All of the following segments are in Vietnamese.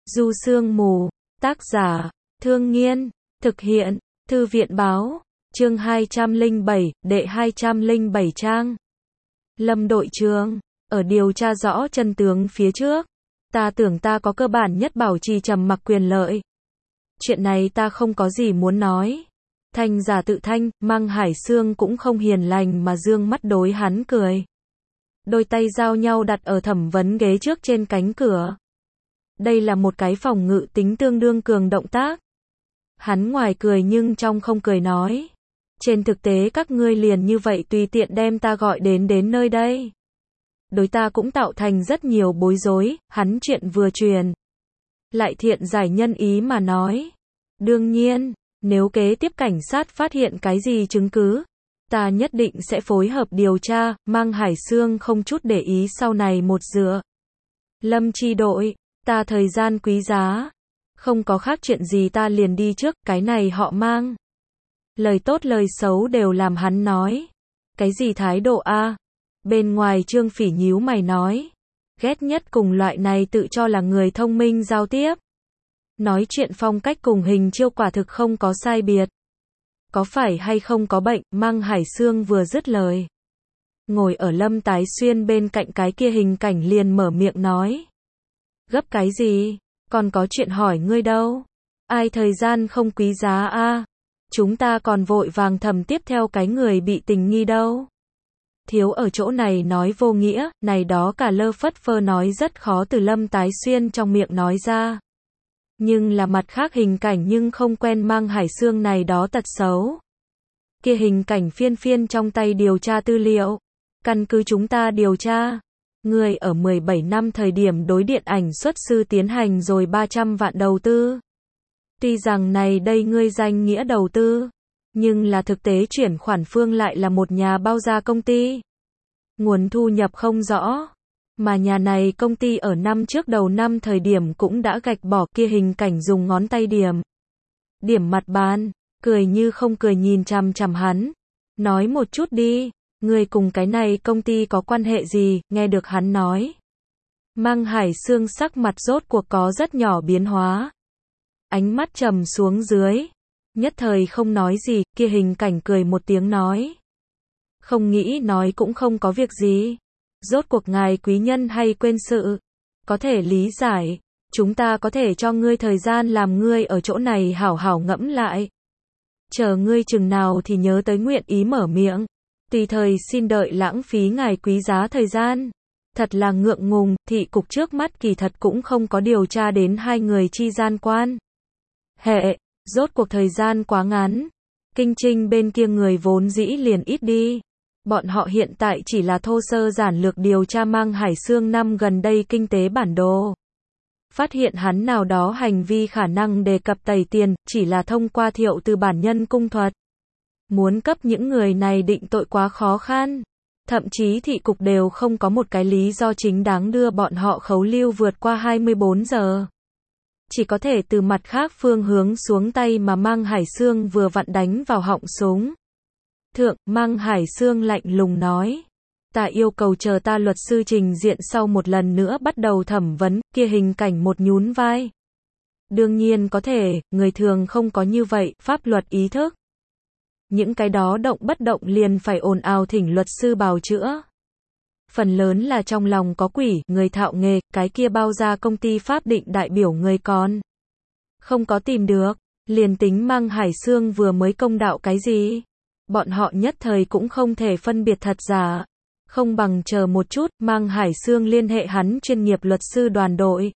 Du Sương Mù, tác giả, Thương Nghiên, thực hiện, Thư viện báo, chương 207, đệ 207 trang. Lâm đội trưởng, ở điều tra rõ chân tướng phía trước, ta tưởng ta có cơ bản nhất bảo trì trầm mặc quyền lợi. Chuyện này ta không có gì muốn nói. Thanh giả tự thanh, Măng Hải Sương cũng không hiền lành mà dương mắt đối hắn cười. Đôi tay giao nhau đặt ở thẩm vấn ghế trước trên cánh cửa. Đây là một cái phòng ngự tính tương đương cường động tác. Hắn ngoài cười nhưng trong không cười nói. Trên thực tế các ngươi liền như vậy tùy tiện đem ta gọi đến nơi đây. Đối ta cũng tạo thành rất nhiều bối rối, hắn chuyện vừa truyền. Lại thiện giải nhân ý mà nói. Đương nhiên, nếu kế tiếp cảnh sát phát hiện cái gì chứng cứ, ta nhất định sẽ phối hợp điều tra. Măng Hải Sương không chút để ý sau này một dựa. Lâm chi đội, ta thời gian quý giá. Không có khác chuyện gì ta liền đi trước, cái này họ Mang. Lời tốt lời xấu đều làm hắn nói. Cái gì thái độ a? Bên ngoài Trương Phỉ nhíu mày nói. Ghét nhất cùng loại này tự cho là người thông minh giao tiếp. Nói chuyện phong cách cùng hình chiêu quả thực không có sai biệt. Có phải hay không có bệnh? Măng Hải Sương vừa dứt lời. Ngồi ở Lâm Tái Xuyên bên cạnh cái kia hình cảnh liền mở miệng nói. Gấp cái gì? Còn có chuyện hỏi ngươi đâu? Ai thời gian không quý giá a? Chúng ta còn vội vàng thầm tiếp theo cái người bị tình nghi đâu. Thiếu ở chỗ này nói vô nghĩa, này đó cả lơ phất phơ nói rất khó từ Lâm Tái Xuyên trong miệng nói ra. Nhưng là mặt khác hình cảnh nhưng không quen Măng Hải Sương này đó tật xấu. Kia hình cảnh phiên trong tay điều tra tư liệu. Căn cứ chúng ta điều tra. Người ở 17 năm thời điểm đối điện ảnh xuất sư tiến hành rồi 300 vạn đầu tư. Tuy rằng này đây ngươi danh nghĩa đầu tư, nhưng là thực tế chuyển khoản phương lại là một nhà bao gia công ty. Nguồn thu nhập không rõ, mà nhà này công ty ở năm trước đầu năm thời điểm cũng đã gạch bỏ. Kia hình cảnh dùng ngón tay điểm mặt bàn, cười như không cười nhìn chằm chằm hắn. Nói một chút đi, ngươi cùng cái này công ty có quan hệ gì? Nghe được hắn nói, Măng Hải Sương sắc mặt rốt cuộc có rất nhỏ biến hóa. Ánh mắt trầm xuống dưới, nhất thời không nói gì. Kia hình cảnh cười một tiếng nói. Không nghĩ nói cũng không có việc gì. Rốt cuộc ngài quý nhân hay quên sự. Có thể lý giải. Chúng ta có thể cho ngươi thời gian làm ngươi ở chỗ này hảo hảo ngẫm lại. Chờ ngươi chừng nào thì nhớ tới nguyện ý mở miệng. Tùy thời xin đợi lãng phí ngài quý giá thời gian. Thật là ngượng ngùng, thị cục trước mắt kỳ thật cũng không có điều tra đến hai người chi gian quan hệ, rốt cuộc thời gian quá ngắn. Kinh Trinh bên kia người vốn dĩ liền ít đi. Bọn họ hiện tại chỉ là thô sơ giản lược điều tra Măng Hải Sương năm gần đây kinh tế bản đồ. Phát hiện hắn nào đó hành vi khả năng đề cập tẩy tiền, chỉ là thông qua thiệu từ bản nhân cung thuật. Muốn cấp những người này định tội quá khó khăn. Thậm chí thị cục đều không có một cái lý do chính đáng đưa bọn họ khấu lưu vượt qua 24 giờ. Chỉ có thể từ mặt khác phương hướng xuống tay mà Măng Hải Sương vừa vặn đánh vào họng súng. Thượng, Măng Hải Sương lạnh lùng nói. Ta yêu cầu chờ ta luật sư trình diện sau một lần nữa bắt đầu thẩm vấn. Kia hình cảnh một nhún vai. Đương nhiên có thể, người thường không có như vậy, pháp luật ý thức. Những cái đó động bất động liền phải ồn ào thỉnh luật sư bào chữa. Phần lớn là trong lòng có quỷ, người thạo nghề, cái kia bao ra công ty pháp định đại biểu người còn không có tìm được, liền tính Măng Hải Sương vừa mới công đạo cái gì. Bọn họ nhất thời cũng không thể phân biệt thật giả. Không bằng chờ một chút, Măng Hải Sương liên hệ hắn chuyên nghiệp luật sư đoàn đội.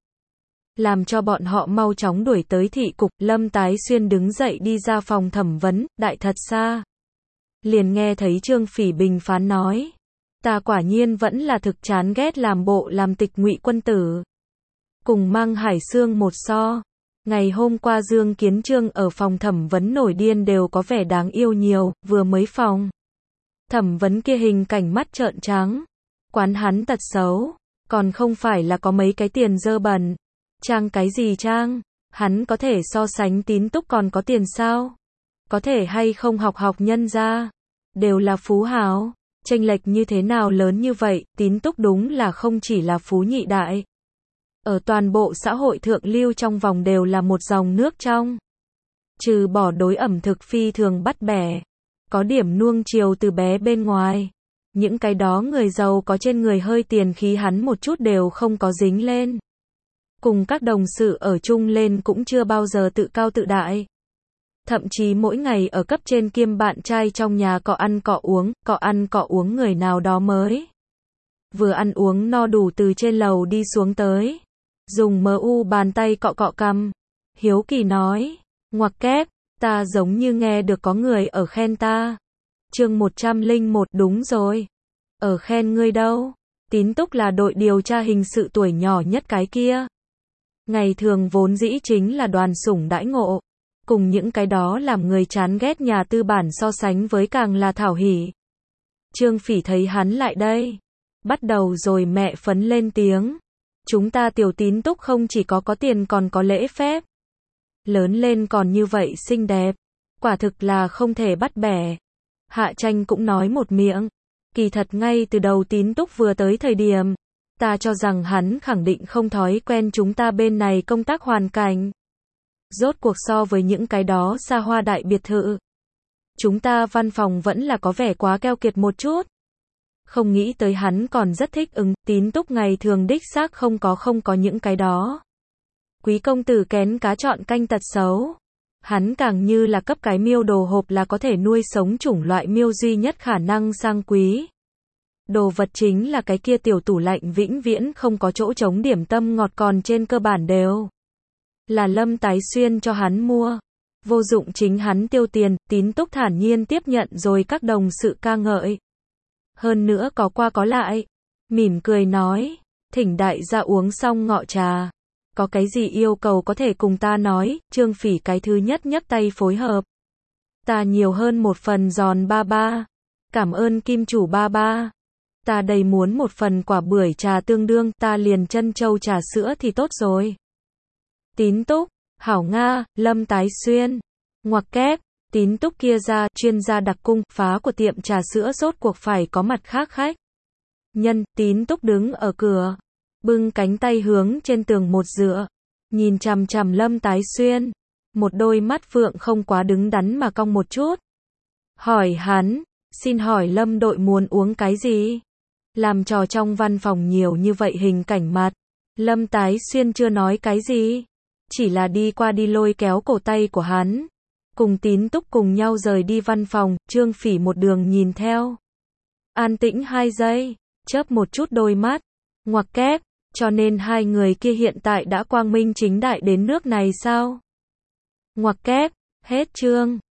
Làm cho bọn họ mau chóng đuổi tới thị cục. Lâm Tái Xuyên đứng dậy đi ra phòng thẩm vấn, đại thật xa. Liền nghe thấy Trương Phỉ bình phán nói. Ta quả nhiên vẫn là thực chán ghét làm bộ làm tịch ngụy quân tử. Cùng Măng Hải Sương một so. Ngày hôm qua Dương Kiến Trương ở phòng thẩm vấn nổi điên đều có vẻ đáng yêu nhiều, vừa mới phòng thẩm vấn kia hình cảnh mắt trợn trắng. Quán hắn tật xấu, còn không phải là có mấy cái tiền dơ bẩn. Trang cái gì trang? Hắn có thể so sánh Tín Túc còn có tiền sao? Có thể hay không học nhân ra? Đều là phú hào. Chênh lệch như thế nào lớn như vậy? Tín Túc đúng là không chỉ là phú nhị đại. ở toàn bộ xã hội thượng lưu trong vòng đều là một dòng nước trong. Trừ bỏ đối ẩm thực phi thường bắt bẻ, có điểm nuông chiều từ bé bên ngoài. Những cái đó người giàu có trên người hơi tiền khí hắn một chút đều không có dính lên. Cùng các đồng sự ở chung lên cũng chưa bao giờ tự cao tự đại. Thậm chí mỗi ngày ở cấp trên kiêm bạn trai trong nhà cọ ăn cọ uống người nào đó mới. Vừa ăn uống no đủ từ trên lầu đi xuống tới. Dùng bàn tay cọ cọ cằm. Hiếu kỳ nói, ngoặc kép, ta giống như nghe được có người ở khen ta. Chương 101 đúng rồi. Ở khen ngươi đâu? Tín Túc là đội điều tra hình sự tuổi nhỏ nhất cái kia. Ngày thường vốn dĩ chính là đoàn sủng đãi ngộ. Cùng những cái đó làm người chán ghét nhà tư bản so sánh với càng là thảo hỉ. Trương Phỉ thấy hắn lại đây. Bắt đầu rồi mẹ phấn lên tiếng. Chúng ta tiểu Tín Túc không chỉ có tiền còn có lễ phép. Lớn lên còn như vậy xinh đẹp. Quả thực là không thể bắt bẻ. Hạ Tranh cũng nói một miệng. Kỳ thật ngay từ đầu Tín Túc vừa tới thời điểm. Ta cho rằng hắn khẳng định không thói quen chúng ta bên này công tác hoàn cảnh. Rốt cuộc so với những cái đó xa hoa đại biệt thự. Chúng ta văn phòng vẫn là có vẻ quá keo kiệt một chút. Không nghĩ tới hắn còn rất thích ứng, Tín Túc ngày thường đích xác không có những cái đó. Quý công tử kén cá chọn canh tật xấu. Hắn càng như là cấp cái miêu đồ hộp là có thể nuôi sống chủng loại miêu duy nhất khả năng sang quý. Đồ vật chính là cái kia tiểu tủ lạnh vĩnh viễn không có chỗ trống điểm tâm ngọt còn trên cơ bản đều là Lâm Tái Xuyên cho hắn mua. Vô dụng chính hắn tiêu tiền, Tín Túc thản nhiên tiếp nhận rồi các đồng sự ca ngợi. Hơn nữa có qua có lại. Mỉm cười nói, thỉnh đại gia uống xong ngọ trà. Có cái gì yêu cầu có thể cùng ta nói, Trương Phỉ cái thứ nhất nhấc tay phối hợp. Ta nhiều hơn một phần giòn ba ba. Cảm ơn kim chủ ba ba. Ta đầy muốn một phần quả bưởi trà tương đương, ta liền trân châu trà sữa thì tốt rồi. Tín Túc, hảo Nga, Lâm Tái Xuyên. Ngoặc kép, Tín Túc kia ra, chuyên gia đặc cung, phá của tiệm trà sữa rốt cuộc phải có mặt khác khách. Tín Túc đứng ở cửa, bưng cánh tay hướng trên tường một dựa, nhìn chằm chằm Lâm Tái Xuyên, một đôi mắt phượng không quá đứng đắn mà cong một chút. Hỏi hắn, xin hỏi Lâm đội muốn uống cái gì? Làm trò trong văn phòng nhiều như vậy hình cảnh mặt. Lâm Tái Xuyên chưa nói cái gì, chỉ là đi qua đi lôi kéo cổ tay của hắn. Cùng Tín Túc cùng nhau rời đi văn phòng, Trương Phỉ một đường nhìn theo. An tĩnh 2 giây, chớp một chút đôi mắt. Ngoặc kép, cho nên hai người kia hiện tại đã quang minh chính đại đến nước này sao? Ngoặc kép, hết chương.